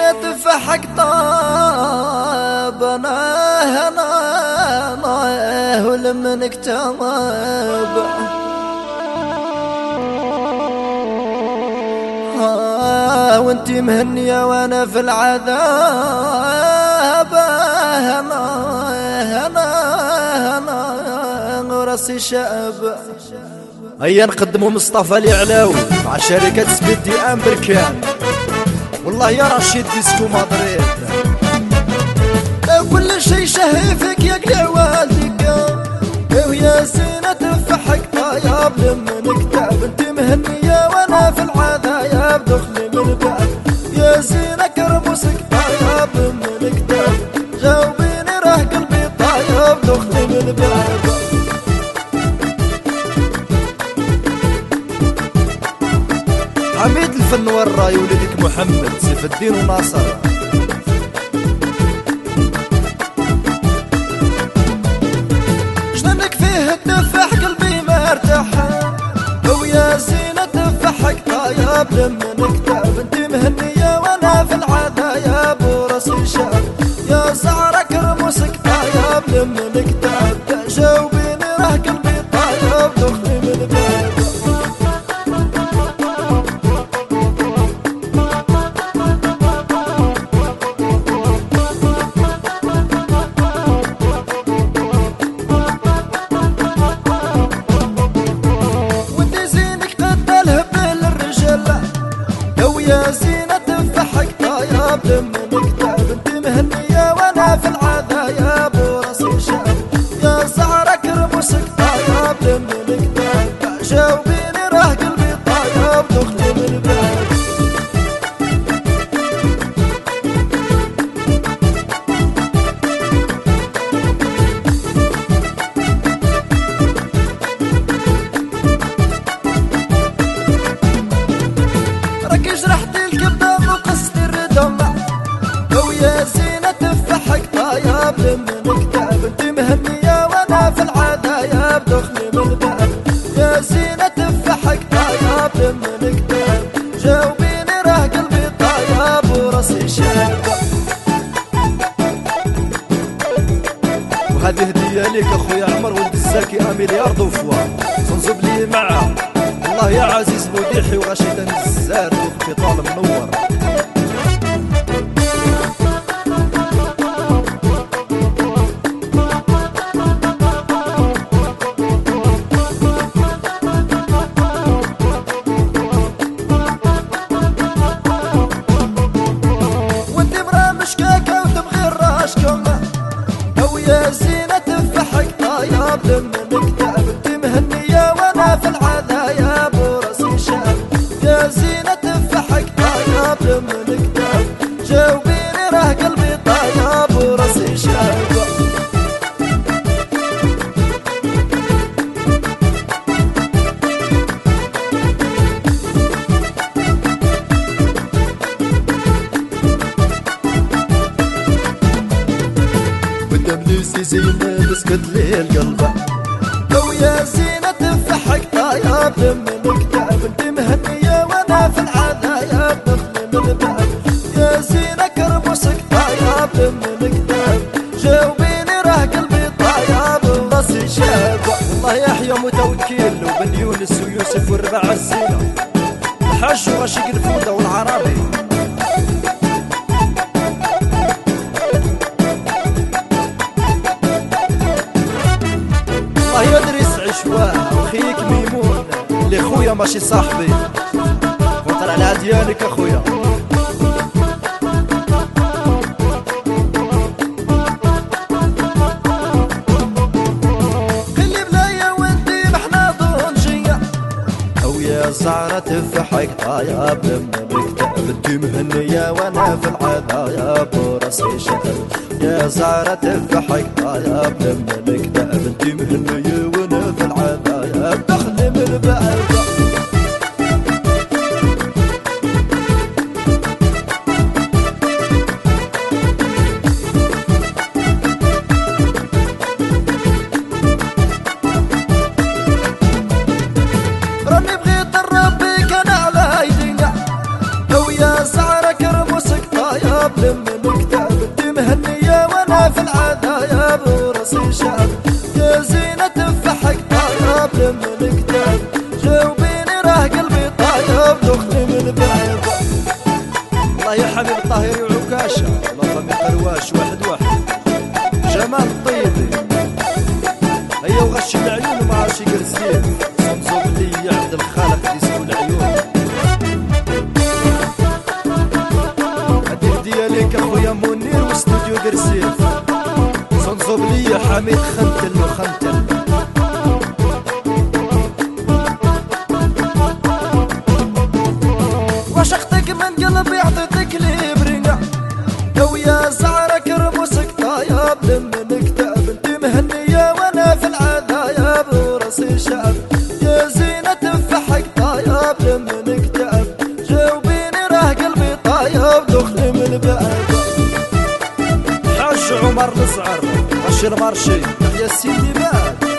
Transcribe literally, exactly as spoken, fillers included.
تفحق طاب انا هنا ما ولمنك تماب ها وانتي مهنية وانا في العذاب هنا هنا هنا راسي شاب. هيا نقدموا مصطفى اليعلاوي مع شركة سبيدي امبركان. والله يا رشيد ديسكو مدريد كل شي شهي فيك يا قلع والدك ويا زينة تفحق طياب لمن كتاب. انت مهنية وانا في العذايب دخلي من الباب يا زينة كرموسك طياب لمن كتاب. جاوبيني راه قلبي طيب دخلي من الباب. عميد الفن والراي ولدك محمد سيف الدين وناصر. جنانك فيه تفح قلبي مرتاح ويا زينة تفحق طياب لمن كتاب. انت مهنية وانا في العذايب وراسي شاب يا زعرة كرموسك طياب لمن كتاب. جاوبيني راه قلبي طيب دخلي من الباب. يا زينة تفحق طياب لمن كتاب. انت مهنية وانا في العذايب وراسي شاب يا زعرة كرموسك طياب لمن كتاب. جاوبيني راه قلبي طيب دخلي من الباب. جرحت الكبدة وقصت الردم ويا زينة تفحق طياب لمن كتاب. انت مهنية وانا في العذايب دخلي من الباب يا زينة تفحق طياب لمن كتاب. جاوبيني راه قلبي طيب وراسي شاب. وهذه هدية ليك اخويا عمر ولد الزاكي اميليار ضوفوا تنصب لي معاه. الله يا عزيز مديحي وغشيد الزار في طال منور. وانت مرا مشكاكة وتبغي الراشكم ويا زينة تفحق طياب لمن كتاب. انت مهنية وانا في العذايب وراسي شاب يا زينة تفحق طياب لمن كتاب. جاوبيني راه قلبي طيب وراسي شاب. قدام ليسي زينة مسكت لي القلب ويا زينة تفحق طياب لمن كتاب. انت مهنية وانا في العذايب دخلي من الباب يا زينة كرموسك طياب لمن كتاب. جاوبيني راه قلبي طيب وراسي شاب. الله يحيى متوكل وبن يونس ويوسف والربع الزينة الحاج ورشيق الفودة والعربي. الله يدرس عشواه وخيك ميمون اللي خويا ماشي صاحبي وطر على ديالك اخويا. خلي بلايا وانتي محنا ضنجية ويا زعرة تفحق طياب لمن كتاب. انتي مهنية وانا في العذايب وراسي شاب يا زعرة تفحق طياب لمن كتاب. انتي مهنية وانا في العذايب دخلي من الباب. راني بغيت نربيك انا على يدينا ويا زعرة كرموسك طياب لما نكتئب انت مهنية وانا في العذايب وراسي شاب يا زينة تفحك طايب لما نكتئب جاوبيني راه قلبي طايب دخلي من الباب. الله يا حبيب الطاهري وعكاشة الله فمي قرواش واحد واحد جمال الطيبي هيا وغش العيون مع شي قرسيف صمصوم لي عبد الخالق ديسكو العيون. هادي هدية ليك اخويا منير واستوديو قرسيف صنصوب لي حميد خنتل وخنتل. وشختك من قلبي عطيتك لي برنع لو يا زعرك رموسك طايب لما نكتئب انت مهنية وانا في العذايب وراسي شاب يا زينة تفحك طايب لما نكتئب جاوبيني راه قلبي طايب دخلي من الباب. حاج عمر الزعر ماشي المارشي يا سيدي باب